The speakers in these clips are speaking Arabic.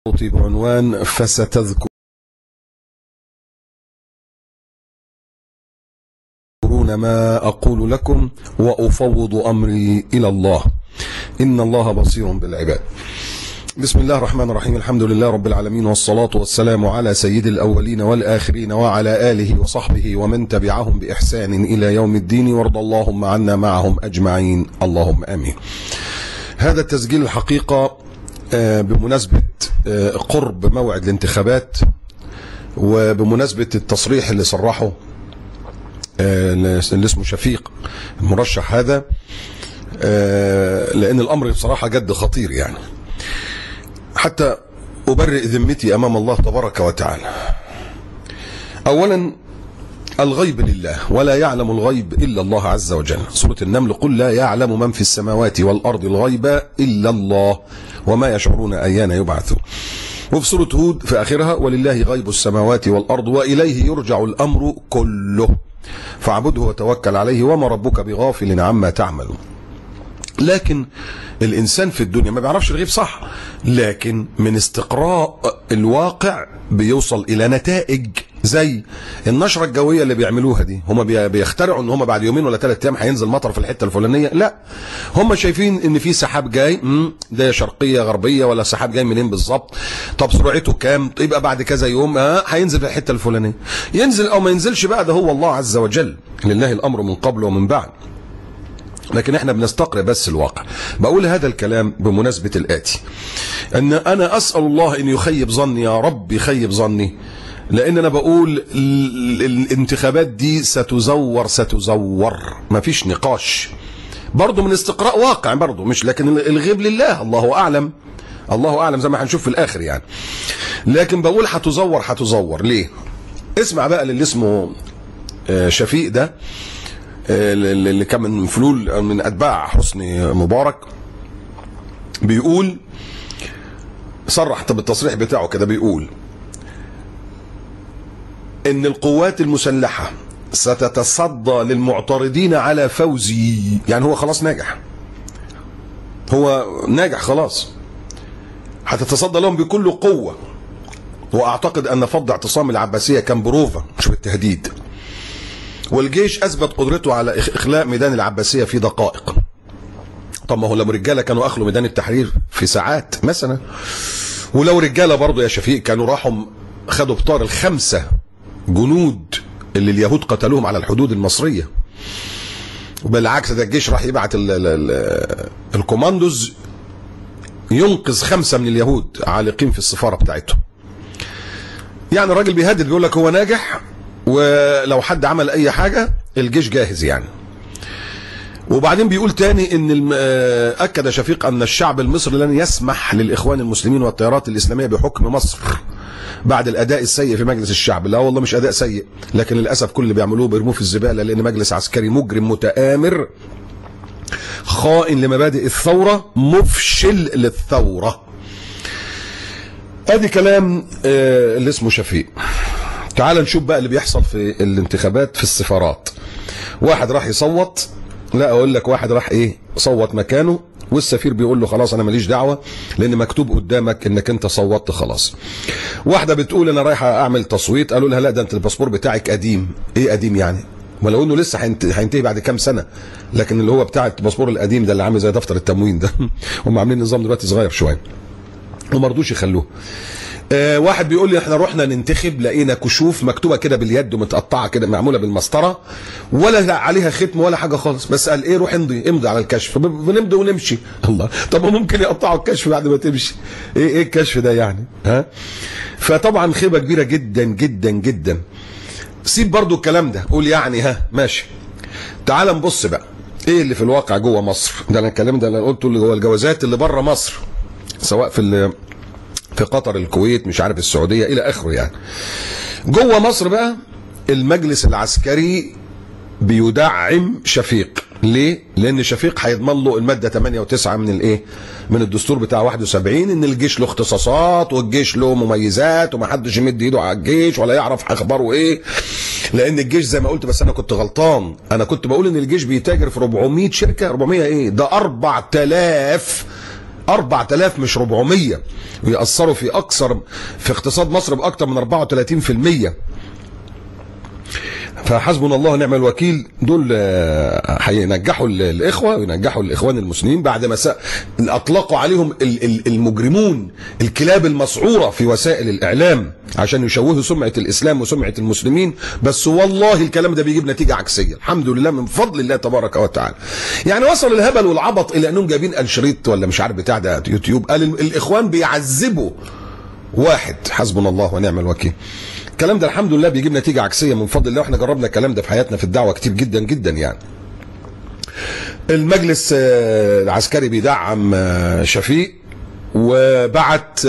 بعنوان فستذكرون ما أقول لكم وأفوض أمري إلى الله إن الله بصير بالعباد. بسم الله الرحمن الرحيم. الحمد لله رب العالمين، والصلاة والسلام على سيد الأولين والآخرين وعلى آله وصحبه ومن تبعهم بإحسان إلى يوم الدين، وارض اللهم عنا معهم أجمعين اللهم آمين. هذا التسجيل الحقيقة بمناسبة قرب موعد الانتخابات، وبمناسبة التصريح اللي صرحه اللي اسمه شفيق المرشح هذا، لأن الأمر بصراحة جد خطير، يعني حتى أبرئ ذمتي أمام الله تبارك وتعالى. أولا الغيب لله، ولا يعلم الغيب إلا الله عز وجل. سورة النمل: قل لا يعلم من في السماوات والأرض الغيب إلا الله وما يشعرون أيان يبعثون. وفي سورة هود في آخرها: ولله غيب السماوات والأرض وإليه يرجع الأمر كله فاعبده وتوكل عليه وما ربك بغافل عما تعملون. لكن الإنسان في الدنيا ما بيعرفش الغيب صح، لكن من استقراء الواقع بيوصل إلى نتائج زي النشرة الجوية اللي بيعملوها دي. هم بيخترعوا ان هم بعد يومين ولا 3 ايام هينزل مطر في الحتة الفلانية. لا، هم شايفين ان في سحاب جاي، ده شرقية غربية ولا سحاب جاي منين بالظبط، طب سرعته كام، يبقى بعد كذا يوم هينزل في الحتة الفلانية. ينزل او ما ينزلش بقى ده هو الله عز وجل، لله الامر من قبل ومن بعد. لكن احنا بنستقرأ بس الواقع. بقول هذا الكلام بمناسبة الآتي: ان انا اسأل الله ان يخيب ظني، يا رب يخيب ظني، لان انا بقول الانتخابات دي ستزور، مفيش نقاش. برضو من استقراء واقع برضو، مش لكن الغيب لله، الله اعلم، الله اعلم زي ما هنشوف في الاخر يعني. لكن بقول هتزور ليه؟ اسمع بقى للي اسمه شفيق ده، اللي كان من فلول من اتباع حسني مبارك، بيقول صرح بالتصريح بتاعه كده، بيقول ان القوات المسلحة ستتصدى للمعترضين على فوزي. يعني هو خلاص ناجح، هو ناجح خلاص، هتتصدى لهم بكل قوة. واعتقد ان فض اعتصام العباسية كان بروفا مش بالتهديد، والجيش اثبت قدرته على اخلاء ميدان العباسية في دقائق. طب ما هو لو رجالة كانوا اخلوا ميدان التحرير في ساعات مثلا، ولو رجالة برضو يا شفيق كانوا راحوا خدوا بطار ال5 جنود اللي اليهود قتلوهم على الحدود المصرية. وبالعكس ده الجيش راح يبعت الكوماندوز ينقذ 5 من اليهود عالقين في السفارة بتاعتهم. يعني الراجل بيهدد، بيقول لك هو ناجح، ولو حد عمل اي حاجة الجيش جاهز يعني. وبعدين بيقول تاني ان اكد شفيق ان الشعب المصري لن يسمح للاخوان المسلمين والتيارات الاسلامية بحكم مصر بعد الاداء السيء في مجلس الشعب. لا والله مش اداء سيء، لكن للاسف كل اللي بيعملوه بيرموه في الزبالة، لان مجلس عسكري مجرم متآمر خائن لمبادئ الثورة مفشل للثورة. ادي كلام اللي اسمه شفيق. تعال نشوف بقى اللي بيحصل في الانتخابات في السفارات. واحد راح يصوت، لا اقول لك واحد راح صوت مكانه، والسفير بيقول له خلاص انا ماليش دعوه لان مكتوب قدامك انك انت صوتت خلاص. واحده بتقول انا رايحه اعمل تصويت، قالوا لها لا ده انت الباسبور بتاعك قديم. ايه قديم يعني؟ ولو انه لسه هينتهي بعد كام سنه، لكن اللي هو بتاع الباسبور القديم ده اللي عامل زي دفتر التموين ده هم عاملين نظام دلوقتي صغير شويه وما رضوش يخلوه. واحد بيقول لي احنا رحنا ننتخب لقينا كشوف مكتوبه كده باليد ومتقطعه كده معموله بالمسطره ولا عليها ختم ولا حاجه خالص، بس قال روح امضي على الكشف. بنمضي ونمشي. الله، طب ممكن يقطعوا الكشف بعد ما تمشي؟ ايه الكشف ده يعني؟ فطبعا خيبه كبيره جدا جدا جدا. سيب برضو الكلام ده، قول يعني ماشي. تعال نبص بقى ايه اللي في الواقع جوه مصر. ده انا الكلام ده انا قلته اللي جوه الجوازات اللي بره مصر، سواء في قطر، الكويت، مش عارف السعودية إلى آخره يعني. جوه مصر بقى المجلس العسكري بيدعم شفيق. ليه؟ لأن شفيق هيضمن له المادة 8 و9 من الدستور بتاع 71، إن الجيش له اختصاصات والجيش له مميزات ومحدش يمد إيده على الجيش ولا يعرف أخباره إيه. لأن الجيش زي ما قلت، بس أنا كنت غلطان، أنا كنت بقول إن الجيش بيتاجر في 400 شركة. 400 إيه؟ ده 4000 4000 مش 400، ويأثروا في اقتصاد مصر باكثر من 34%. فحسبنا الله ونعم الوكيل. دول هينجحوا الاخوه وينجحوا الاخوان المسلمين بعد ما اطلقوا عليهم المجرمون الكلاب المسعوره في وسائل الاعلام عشان يشوهوا سمعه الاسلام وسمعه المسلمين. بس والله الكلام ده بيجيب نتيجه عكسيه، الحمد لله من فضل الله تبارك وتعالى. يعني وصل الهبل والعبط الى انهم جايبين الشريط ولا مش عارف بتاع ده يوتيوب، قال الاخوان بيعذبوا واحد. حسبنا الله ونعم الوكيل. الكلام ده الحمد لله بيجيب نتيجه عكسيه من فضل الله، واحنا جربنا الكلام ده في حياتنا في الدعوه كتير جدا جدا. يعني المجلس العسكري بيدعم شفيق وبعت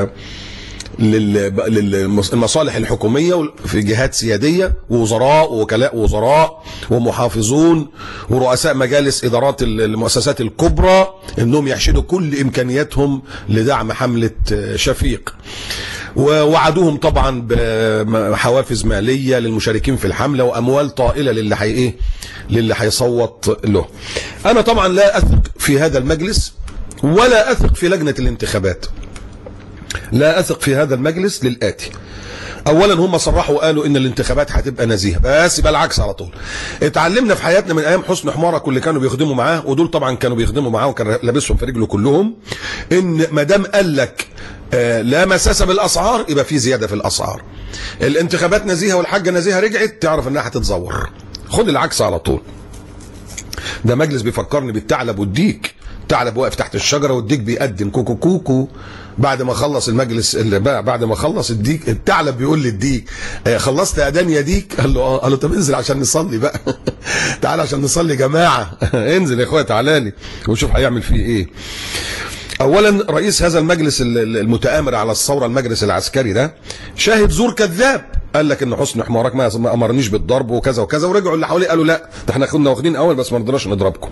للمصالح الحكوميه في جهات سياديه ووزراء ووكلاء وزراء ومحافظون ورؤساء مجالس ادارات المؤسسات الكبرى انهم يحشدوا كل امكانياتهم لدعم حمله شفيق، ووعدوهم طبعا بحوافز ماليه للمشاركين في الحمله واموال طائله للي هيصوت له. انا طبعا لا اثق في هذا المجلس ولا اثق في لجنه الانتخابات. لا اثق في هذا المجلس للآتي: اولا هم صرحوا وقالوا ان الانتخابات هتبقى نزيهه، بس يبقى العكس على طول. اتعلمنا في حياتنا من ايام حسني حمارك واللي كانوا بيخدموا معاه، ودول طبعا كانوا بيخدموا معاه وكان لابسهم في رجله كلهم، ان ما دام قال لك لا مساس بالاسعار يبقى في زياده في الاسعار. الانتخابات نزيهه والحاجه نزيهه رجعت، تعرف انها هتتزور. خد العكس على طول. ده مجلس بيفكرني بالثعلب والديك. الثعلب واقف تحت الشجره والديك بيقدم كوكو كوكو. بعد ما خلص المجلس بعد ما خلص الديك، الثعلب بيقول للديك خلصت اذان يا ديك؟ قال له اه. قال له طب انزل عشان نصلي بقى. تعال عشان نصلي جماعه. انزل يا اخويا تعالى لي وشوف هيعمل فيه ايه. اولا رئيس هذا المجلس المتآمر على الثوره، المجلس العسكري ده، شاهد زور كذاب. قال لك ان حسني حمارك ما امرنيش بالضرب وكذا وكذا، ورجعوا اللي حواليه قالوا لا ده احنا كنا واخدين اول بس ما رضناش نضربكم.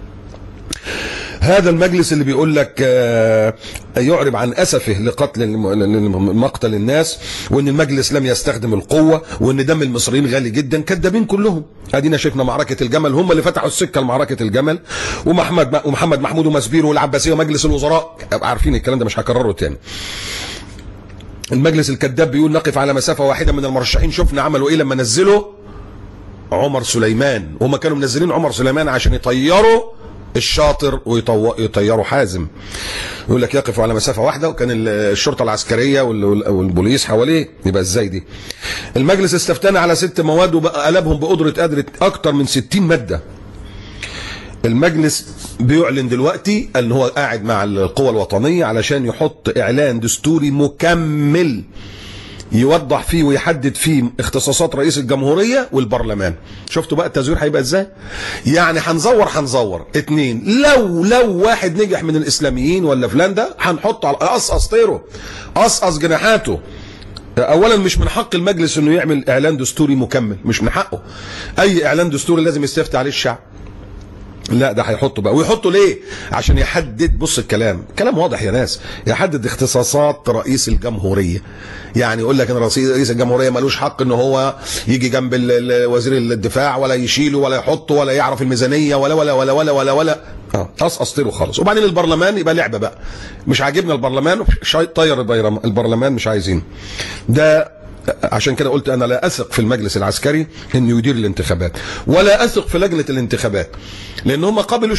هذا المجلس اللي بيقول لك يعرب عن اسفه مقتل الناس، وان المجلس لم يستخدم القوه، وان دم المصريين غالي جدا. كذابين كلهم. ادينا شفنا معركه الجمل، هم اللي فتحوا السكه لمعركه الجمل، ومحمد محمود ومسبير والعباسيه ومجلس الوزراء عارفين الكلام ده، مش هكرره تاني. المجلس الكذاب بيقول نقف على مسافه واحده من المرشحين. شفنا عملوا ايه لما نزلوا عمر سليمان، وهم كانوا منزلين عمر سليمان عشان يطيروا الشاطر ويطيروا حازم. يقول لك يقف على مسافه واحده، وكان الشرطه العسكريه والبوليس حواليه. يبقى ازاي دي؟ المجلس استفتانا على 6 مواد وقلبهم بقدره اكتر من 60 ماده. المجلس بيعلن دلوقتي ان هو قاعد مع القوى الوطنيه علشان يحط اعلان دستوري مكمل يوضح فيه ويحدد فيه اختصاصات رئيس الجمهورية والبرلمان. شفتوا بقى التزوير هيبقى ازاي؟ يعني هنزور 2. لو واحد نجح من الاسلاميين ولا فلان ده هنحطه على قصقص طيره، قصقص جناحاته. اولا مش من حق المجلس انه يعمل اعلان دستوري مكمل، مش من حقه. اي اعلان دستوري لازم يستفتي عليه الشعب. لا ده هيحطه بقى، ويحطه ليه؟ عشان يحدد، بص الكلام واضح يا ناس، يحدد اختصاصات رئيس الجمهوريه. يعني يقول لك ان رئيس الجمهوريه ملوش حق ان هو يجي جنب وزير الدفاع ولا يشيله ولا يحطه ولا يعرف الميزانيه ولا ولا ولا ولا ولا ولا قصقص له خالص. وبعدين البرلمان يبقى لعبه بقى، مش عاجبنا البرلمان طير البرلمان، مش عايزين ده. عشان كده قلت انا لا اثق في المجلس العسكري انه يدير الانتخابات، ولا اثق في لجنه الانتخابات، لان هم قبلوا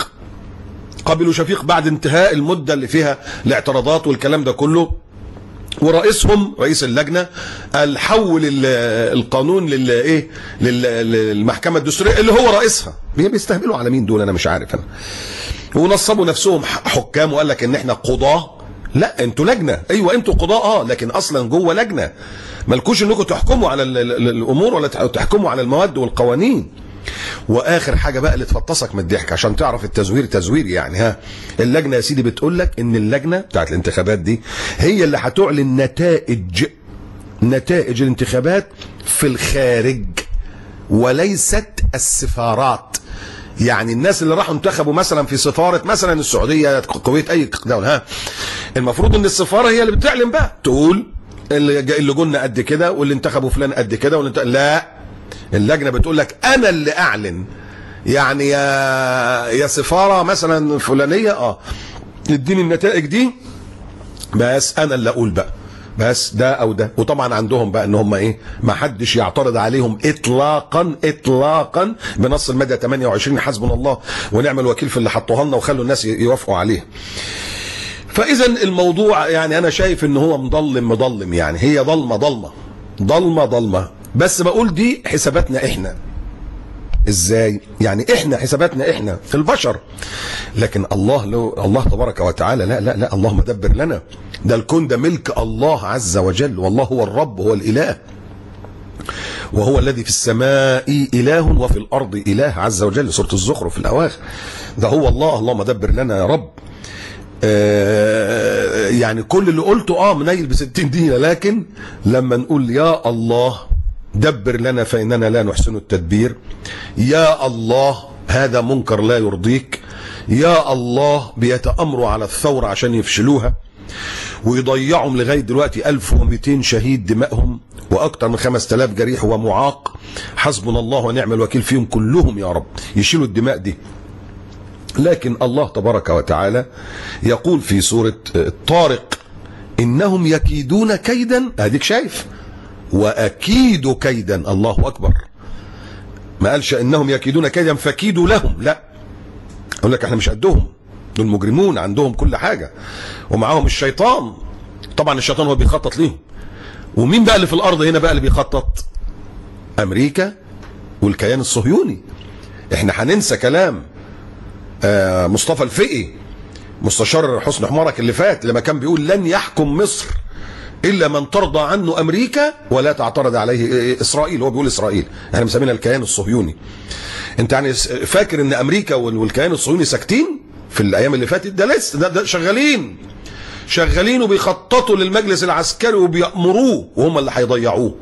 شفيق بعد انتهاء المده اللي فيها الاعتراضات والكلام ده كله. ورئيسهم رئيس اللجنه قال حول القانون للمحكمه الدستوريه اللي هو رئيسها. بيستهبلوا على مين دول؟ انا مش عارف انا. ونصبوا نفسهم حكام وقال لك ان احنا قضاه. لا انتوا لجنه، ايوه انتوا قضاء لكن اصلا جوه لجنه، مالكوش انكم تحكموا على الامور ولا تحكموا على المواد والقوانين. واخر حاجه بقى اللي تفطسك من الضحك عشان تعرف التزوير تزوير يعني. اللجنه يا سيدي بتقول لك ان اللجنه بتاعت الانتخابات دي هي اللي هتعلن نتائج الانتخابات في الخارج وليست السفارات. يعني الناس اللي راحوا انتخبوا مثلا في سفاره مثلا السعوديه، الكويت، اي دوله، المفروض ان السفاره هي اللي بتعلن بقى، تقول اللي جولنا قد كده واللي انتخبوا فلان قد كده لا، اللجنه بتقول لك انا اللي اعلن. يعني يا سفاره مثلا فلانيه اديني النتائج دي بس انا اللي اقول بقى، بس ده او ده. وطبعا عندهم بقى ان هم ايه، ما حدش يعترض عليهم اطلاقا اطلاقا بنص الماده 28 حسبنا الله ونعم الوكيل في اللي حطوها لنا وخلوا الناس يوافقوا عليه. فاذا الموضوع يعني انا شايف ان هو مضلم، يعني هي ضلمه. بس بقول دي حساباتنا احنا. ازاي؟ يعني احنا حساباتنا احنا في البشر، لكن الله تبارك وتعالى لا الله مدبر لنا. ده الكون ده ملك الله عز وجل، والله هو الرب، هو الاله، وهو الذي في السماء اله وفي الارض اله عز وجل، سوره الزخرف في الاواخر. ده هو الله مدبر لنا يا رب. يعني كل اللي قلته منيل ب60 دقيقة، لكن لما نقول يا الله دبر لنا فإننا لا نحسن التدبير، يا الله هذا منكر لا يرضيك، يا الله بيتأمروا على الثورة عشان يفشلوها ويضيعهم لغاية دلوقتي 1200 شهيد دمائهم وأكثر من 5000 جريح ومعاق، حسبنا الله ونعم الوكيل فيهم كلهم يا رب، يشيلوا الدماء دي. لكن الله تبارك وتعالى يقول في سورة الطارق إنهم يكيدون كيدا، أديك شايف، وأكيد كيدا، الله أكبر. ما قالش إنهم يكيدون كيدا فكيدوا لهم، لا، يقول لك احنا مش قدهم، دول مجرمون عندهم كل حاجة ومعاهم الشيطان. طبعا الشيطان هو بيخطط ليهم. ومين بقى اللي في الأرض هنا بقى اللي بيخطط؟ أمريكا والكيان الصهيوني. احنا هننسى كلام مصطفى الفقي مستشار حسني حمارك اللي فات لما كان بيقول لن يحكم مصر الا من ترضى عنه امريكا ولا تعترض عليه اسرائيل. هو بيقول اسرائيل، احنا مسمينها الكيان الصهيوني. انت يعني فاكر ان امريكا والكيان الصهيوني ساكتين في الايام اللي فاتت؟ ده لسه ده شغالين وبيخططوا للمجلس العسكري وبيأمروه وهم اللي هيضيعوه.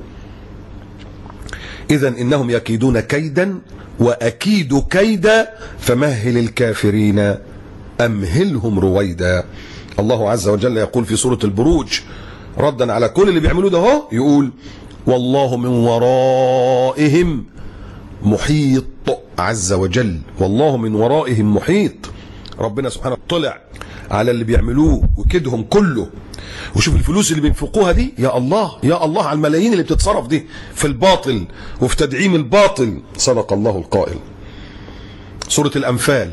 اذا انهم يكيدون كيدا وأكيد كيدا فمهل الكافرين أمهلهم رويدا. الله عز وجل يقول في سورة البروج ردا على كل اللي بيعملوه ده هو، يقول والله من ورائهم محيط عز وجل، والله من ورائهم محيط. ربنا سبحانه طلع على اللي بيعملوه وكدهم كله. وشوف الفلوس اللي بينفقوها دي، يا الله يا الله على الملايين اللي بتتصرف دي في الباطل وفي تدعيم الباطل. صدق الله القائل. سورة الأنفال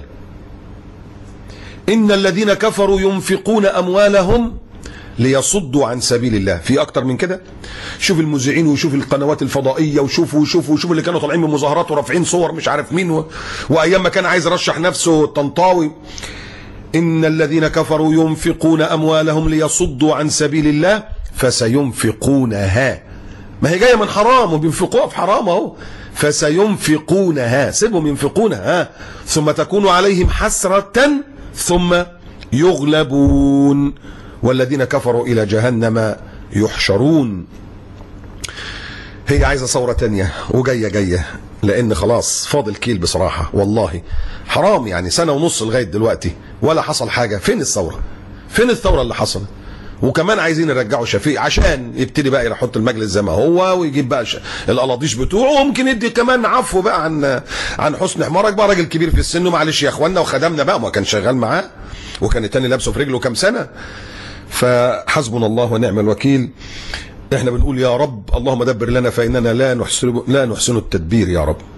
إن الذين كفروا ينفقون أموالهم ليصدوا عن سبيل الله. في أكتر من كده؟ شوف المذيعين وشوف القنوات الفضائية وشوف اللي كانوا طالعين بمظاهرات ورافعين صور مش عارف مين وأيام ما كان عايز يرشح نفسه الطنطاوي. إن الذين كفروا ينفقون أموالهم ليصدوا عن سبيل الله فسينفقونها. ما هي جاية من حرام وبينفقوها في حرام اهو. فسينفقونها، سيبهم ينفقونها، ثم تكون عليهم حسرة ثم يغلبون والذين كفروا إلى جهنم يحشرون. هي عايزة ثورة تانية وجاية لأن خلاص فاضل كيل بصراحة. والله حرام، يعني سنة ونص لغاية دلوقتي ولا حصل حاجة. فين الثورة؟ فين الثورة اللي حصلت؟ وكمان عايزين يرجعوا شفيق عشان يبتدي بقى يحط المجلس زي ما هو ويجيب بقى القلاضيش بتوعه، وممكن يدي كمان عفو بقى عن حسني حمارك بقى، راجل كبير في السن ومعلش يا اخوانا وخدمنا بقى، ما كان شغال معاه وكان التاني لابسه في رجله كام سنة. فحسبنا الله ونعم الوكيل. احنا بنقول يا رب اللهم دبر لنا فإننا لا نحسن التدبير يا رب.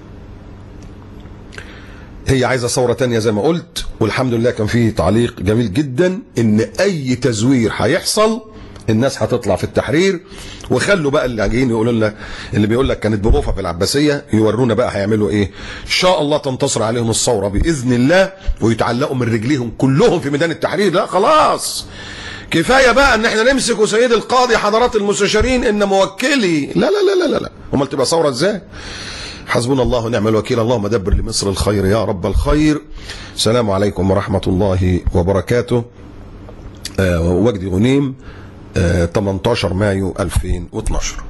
هي عايزة ثورة تانية زي ما قلت، والحمد لله كان فيه تعليق جميل جدا ان اي تزوير هيحصل الناس هتطلع في التحرير، وخلوا بقى اللي جايين يقولوا لنا اللي بيقول لك كانت بروفة في العباسية يورونا بقى هيعملوا ايه. ان شاء الله تنتصر عليهم الثورة بإذن الله ويتعلقوا من رجليهم كلهم في ميدان التحرير. لا خلاص كفاية بقى ان احنا نمسك سيد القاضي حضرات المستشارين ان موكلي. لا لا لا لا لا، امال تبقى ثورة ازاي؟ حسبنا الله ونعم الوكيل. اللهم دبر لمصر الخير يا رب الخير. السلام عليكم ورحمة الله وبركاته. وجدي غنيم 18 مايو 2012.